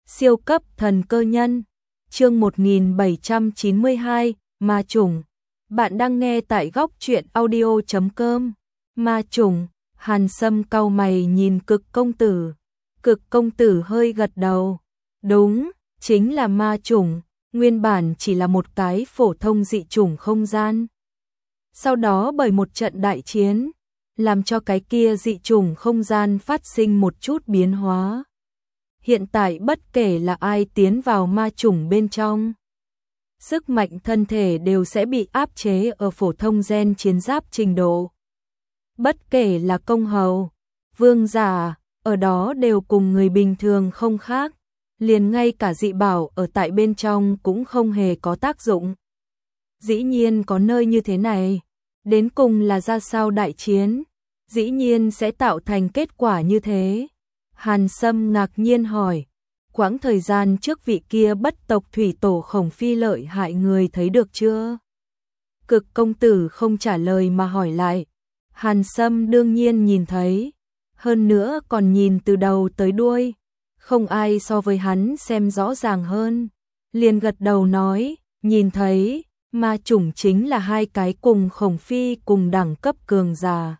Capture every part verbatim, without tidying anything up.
Siêu cấp thần cơ nhân, chương một nghìn bảy trăm chín mươi hai, Ma Chủng. Bạn đang nghe tại góc truyện audio chấm com. Ma Chủng, Hàn Sâm cau mày nhìn Cực công tử. Cực công tử hơi gật đầu. Đúng, chính là ma chủng, nguyên bản chỉ là một cái phổ thông dị chủng không gian. Sau đó bởi một trận đại chiến, làm cho cái kia dị chủng không gian phát sinh một chút biến hóa. Hiện tại bất kể là ai tiến vào ma chủng bên trong, sức mạnh thân thể đều sẽ bị áp chế ở phổ thông gen chiến giáp trình độ. Bất kể là công hầu, vương giả, ở đó đều cùng người bình thường không khác, liền ngay cả dị bảo ở tại bên trong cũng không hề có tác dụng. Dĩ nhiên có nơi như thế này, đến cùng là ra sao đại chiến, dĩ nhiên sẽ tạo thành kết quả như thế. Hàn Sâm ngạc nhiên hỏi, quãng thời gian trước vị kia bất tộc thủy tổ Khổng Phi lợi hại người thấy được chưa? Cực công tử không trả lời mà hỏi lại. Hàn Sâm đương nhiên nhìn thấy, hơn nữa còn nhìn từ đầu tới đuôi, không ai so với hắn xem rõ ràng hơn. Liền gật đầu nói, nhìn thấy, ma chủng chính là hai cái cùng Khổng Phi cùng đẳng cấp cường giả.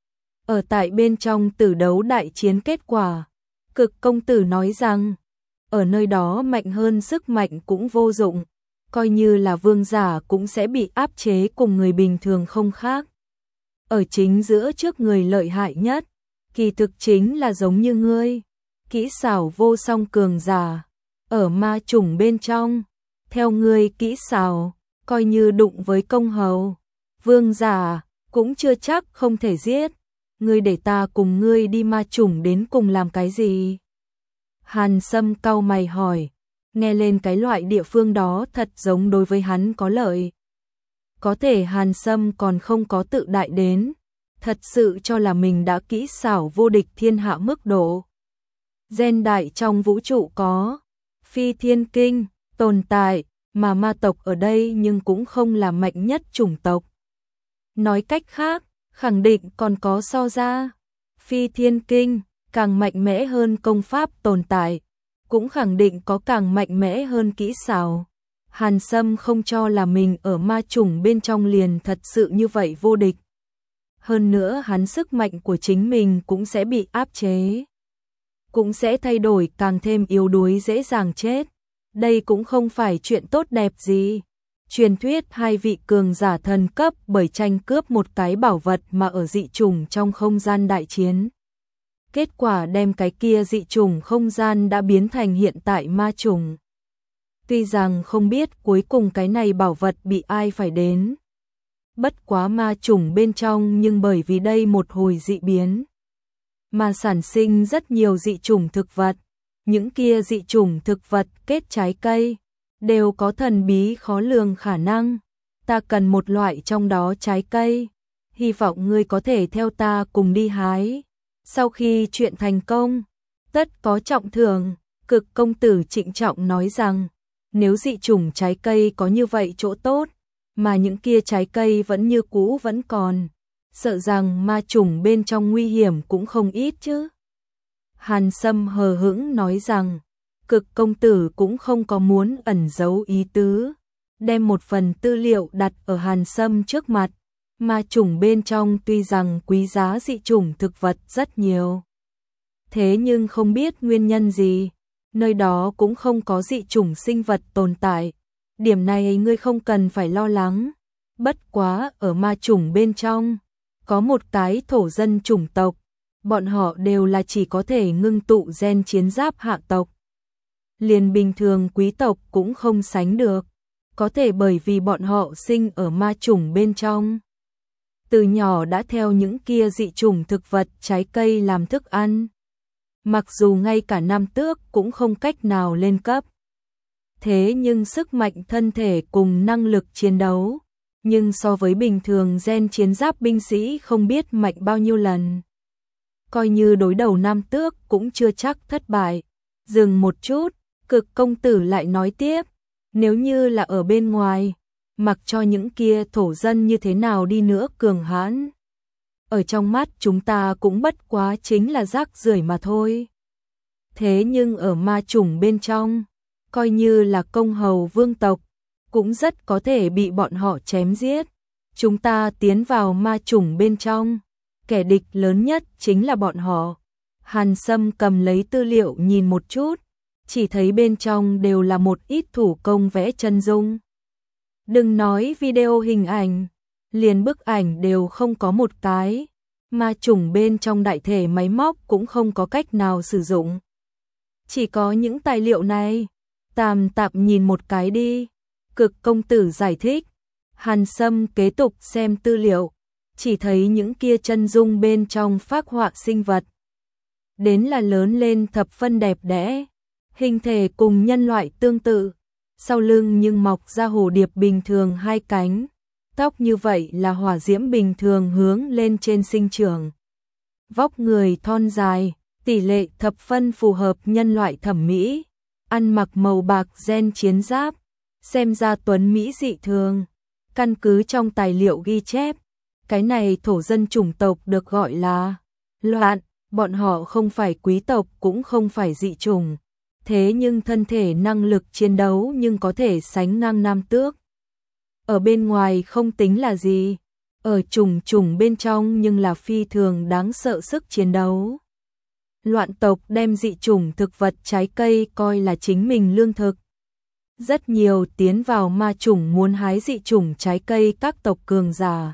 Ở tại bên trong tử đấu đại chiến kết quả, Cực công tử nói rằng, ở nơi đó mạnh hơn sức mạnh cũng vô dụng, coi như là vương giả cũng sẽ bị áp chế cùng người bình thường không khác. Ở chính giữa trước người lợi hại nhất, kỳ thực chính là giống như ngươi, kỹ xảo vô song cường giả, ở ma chủng bên trong, theo ngươi kỹ xảo, coi như đụng với công hầu, vương giả, cũng chưa chắc không thể giết. Ngươi để ta cùng ngươi đi ma chủng đến cùng làm cái gì? Hàn Sâm cau mày hỏi, nghe lên cái loại địa phương đó thật giống đối với hắn có lợi. Có thể Hàn Sâm còn không có tự đại đến, thật sự cho là mình đã kỹ xảo vô địch thiên hạ mức độ. Gen đại trong vũ trụ có, phi thiên kinh, tồn tại, mà ma tộc ở đây nhưng cũng không là mạnh nhất chủng tộc. Nói cách khác, khẳng định còn có so ra, phi thiên kinh, càng mạnh mẽ hơn công pháp tồn tại, cũng khẳng định có càng mạnh mẽ hơn kỹ xảo. Hàn Sâm không cho là mình ở ma chủng bên trong liền thật sự như vậy vô địch. Hơn nữa hắn sức mạnh của chính mình cũng sẽ bị áp chế, cũng sẽ thay đổi càng thêm yếu đuối dễ dàng chết. Đây cũng không phải chuyện tốt đẹp gì. Truyền thuyết hai vị cường giả thần cấp bởi tranh cướp một cái bảo vật mà ở dị chủng trong không gian đại chiến. Kết quả đem cái kia dị chủng không gian đã biến thành hiện tại ma chủng. Tuy rằng không biết cuối cùng cái này bảo vật bị ai phải đến. Bất quá ma chủng bên trong nhưng bởi vì đây một hồi dị biến, mà sản sinh rất nhiều dị chủng thực vật. Những kia dị chủng thực vật kết trái cây đều có thần bí khó lường khả năng. Ta cần một loại trong đó trái cây, hy vọng ngươi có thể theo ta cùng đi hái. Sau khi chuyện thành công, tất có trọng thưởng. Cực công tử trịnh trọng nói rằng, nếu dị chủng trái cây có như vậy chỗ tốt, mà những kia trái cây vẫn như cũ vẫn còn, sợ rằng ma chủng bên trong nguy hiểm cũng không ít chứ. Hàn Sâm hờ hững nói rằng, Cực công tử cũng không có muốn ẩn giấu ý tứ, đem một phần tư liệu đặt ở Hàn Sâm trước mặt. Ma chủng bên trong tuy rằng quý giá dị chủng thực vật rất nhiều, thế nhưng không biết nguyên nhân gì, nơi đó cũng không có dị chủng sinh vật tồn tại. Điểm này ngươi không cần phải lo lắng. Bất quá ở ma chủng bên trong, có một cái thổ dân chủng tộc, bọn họ đều là chỉ có thể ngưng tụ gen chiến giáp hạ tộc. Liền bình thường quý tộc cũng không sánh được, có thể bởi vì bọn họ sinh ở ma chủng bên trong. Từ nhỏ đã theo những kia dị chủng thực vật trái cây làm thức ăn. Mặc dù ngay cả nam tước cũng không cách nào lên cấp. Thế nhưng sức mạnh thân thể cùng năng lực chiến đấu, nhưng so với bình thường gen chiến giáp binh sĩ không biết mạnh bao nhiêu lần. Coi như đối đầu nam tước cũng chưa chắc thất bại. Dừng một chút, Cực công tử lại nói tiếp, nếu như là ở bên ngoài, mặc cho những kia thổ dân như thế nào đi nữa cường hãn, ở trong mắt chúng ta cũng bất quá chính là rác rưởi mà thôi. thế nhưng ở ma chủng bên trong, coi như là công hầu vương tộc, cũng rất có thể bị bọn họ chém giết. Chúng ta tiến vào ma chủng bên trong, kẻ địch lớn nhất chính là bọn họ. Hàn Sâm cầm lấy tư liệu nhìn một chút, chỉ thấy bên trong đều là một ít thủ công vẽ chân dung. Đừng nói video hình ảnh, liền bức ảnh đều không có một cái, ma chủng bên trong đại thể máy móc cũng không có cách nào sử dụng. Chỉ có những tài liệu này, tạm tạm nhìn một cái đi. Cực công tử giải thích. Hàn Sâm kế tục xem tư liệu, chỉ thấy những kia chân dung bên trong phác họa sinh vật. Đến là lớn lên thập phân đẹp đẽ, hình thể cùng nhân loại tương tự, sau lưng nhưng mọc ra hồ điệp bình thường hai cánh, tóc như vậy là hỏa diễm bình thường hướng lên trên sinh trưởng. Vóc người thon dài, tỷ lệ thập phân phù hợp nhân loại thẩm mỹ, ăn mặc màu bạc gen chiến giáp, xem ra tuấn mỹ dị thường. Căn cứ trong tài liệu ghi chép, cái này thổ dân chủng tộc được gọi là loạn, bọn họ không phải quý tộc cũng không phải dị chủng, thế nhưng thân thể năng lực chiến đấu nhưng có thể sánh ngang nam tước. Ở bên ngoài không tính là gì, ở chủng chủng bên trong nhưng là phi thường đáng sợ sức chiến đấu. Loạn tộc đem dị chủng thực vật trái cây coi là chính mình lương thực. Rất nhiều tiến vào ma chủng muốn hái dị chủng trái cây các tộc cường giả.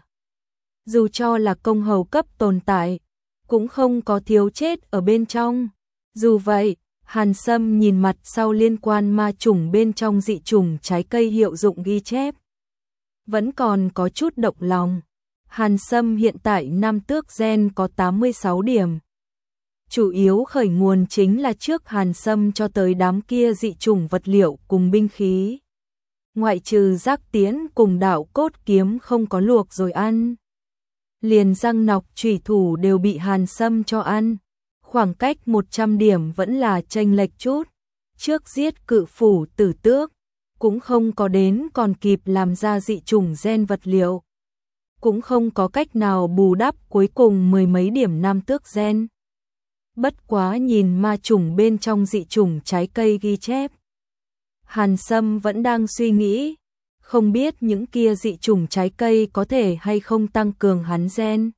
Dù cho là công hầu cấp tồn tại, cũng không có thiếu chết ở bên trong. Dù vậy, Hàn Sâm nhìn mặt sau liên quan ma chủng bên trong dị chủng trái cây hiệu dụng ghi chép. Vẫn còn có chút động lòng. Hàn Sâm hiện tại nam tước gen có tám mươi sáu điểm. Chủ yếu khởi nguồn chính là trước Hàn Sâm cho tới đám kia dị chủng vật liệu cùng binh khí. Ngoại trừ giác tiễn cùng đạo cốt kiếm không có luộc rồi ăn. Liền răng nọc chủy thủ đều bị Hàn Sâm cho ăn. Khoảng cách một trăm điểm vẫn là chênh lệch chút. Trước giết cự phủ tử tước, cũng không có đến còn kịp làm ra dị chủng gen vật liệu. Cũng không có cách nào bù đắp cuối cùng mười mấy điểm nam tước gen. Bất quá nhìn ma chủng bên trong dị chủng trái cây ghi chép. Hàn Sâm vẫn đang suy nghĩ, không biết những kia dị chủng trái cây có thể hay không tăng cường hắn gen.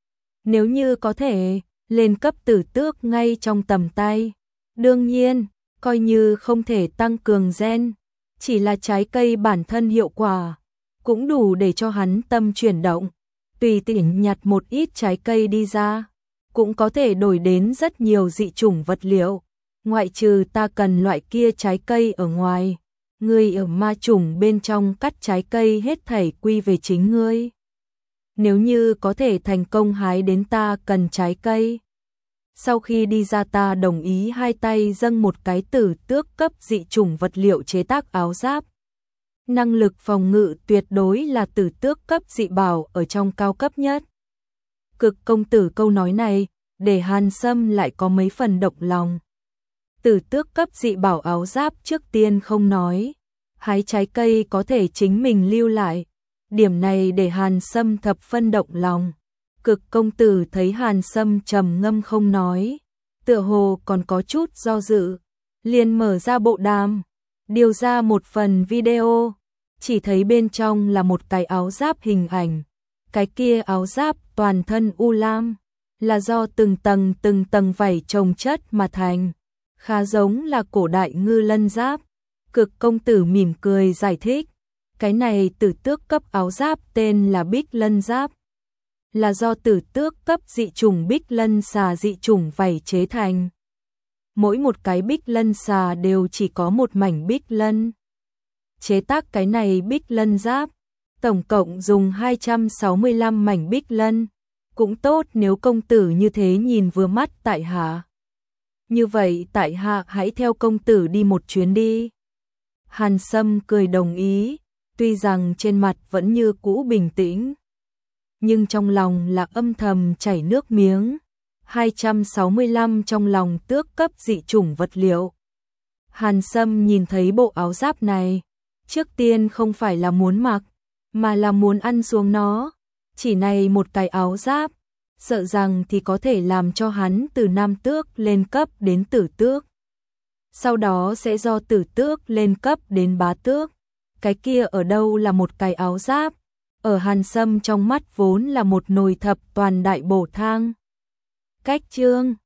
Nếu như có thể, lên cấp tử tước ngay trong tầm tay. Đương nhiên, coi như không thể tăng cường gen, chỉ là trái cây bản thân hiệu quả, cũng đủ để cho hắn tâm chuyển động. Tùy tiện nhặt một ít trái cây đi ra, cũng có thể đổi đến rất nhiều dị chủng vật liệu. Ngoại trừ ta cần loại kia trái cây ở ngoài, ngươi ở ma chủng bên trong cắt trái cây hết thảy quy về chính ngươi. Nếu như có thể thành công hái đến ta cần trái cây, sau khi đi ra ta đồng ý hai tay dâng một cái tử tước cấp dị chủng vật liệu chế tác áo giáp. Năng lực phòng ngự tuyệt đối là tử tước cấp dị bảo ở trong cao cấp nhất. Cực công tử câu nói này, để Hàn Sâm lại có mấy phần động lòng. Tử tước cấp dị bảo áo giáp trước tiên không nói, hái trái cây có thể chính mình lưu lại. Điểm này để Hàn Sâm thập phân động lòng. Cực công tử thấy Hàn Sâm trầm ngâm không nói, tựa hồ còn có chút do dự, liền mở ra bộ đàm, điều ra một phần video, chỉ thấy bên trong là một cái áo giáp hình ảnh. Cái kia áo giáp toàn thân u lam, là do từng tầng từng tầng vảy chồng chất mà thành, khá giống là cổ đại ngư lân giáp. Cực công tử mỉm cười giải thích, cái này tử tước cấp áo giáp tên là Bích Lân giáp, là do tử tước cấp dị chủng Bích Lân xà dị chủng vảy chế thành. Mỗi một cái Bích Lân xà đều chỉ có một mảnh Bích Lân. Chế tác cái này Bích Lân giáp, tổng cộng dùng hai trăm sáu mươi lăm mảnh Bích Lân, cũng tốt nếu công tử như thế nhìn vừa mắt tại hạ. Như vậy tại hạ hãy theo công tử đi một chuyến đi. Hàn Sâm cười đồng ý, tuy rằng trên mặt vẫn như cũ bình tĩnh, nhưng trong lòng là âm thầm chảy nước miếng. hai trăm sáu mươi lăm trong lòng tước cấp dị chủng vật liệu. Hàn Sâm nhìn thấy bộ áo giáp này, trước tiên không phải là muốn mặc, mà là muốn ăn xuống nó. Chỉ này một cái áo giáp, sợ rằng thì có thể làm cho hắn từ nam tước lên cấp đến tử tước. sau đó sẽ do tử tước lên cấp đến bá tước. Cái kia ở đâu là một cái áo giáp, ở Hàn Sâm trong mắt vốn là một nồi thập toàn đại bổ thang. Cách chương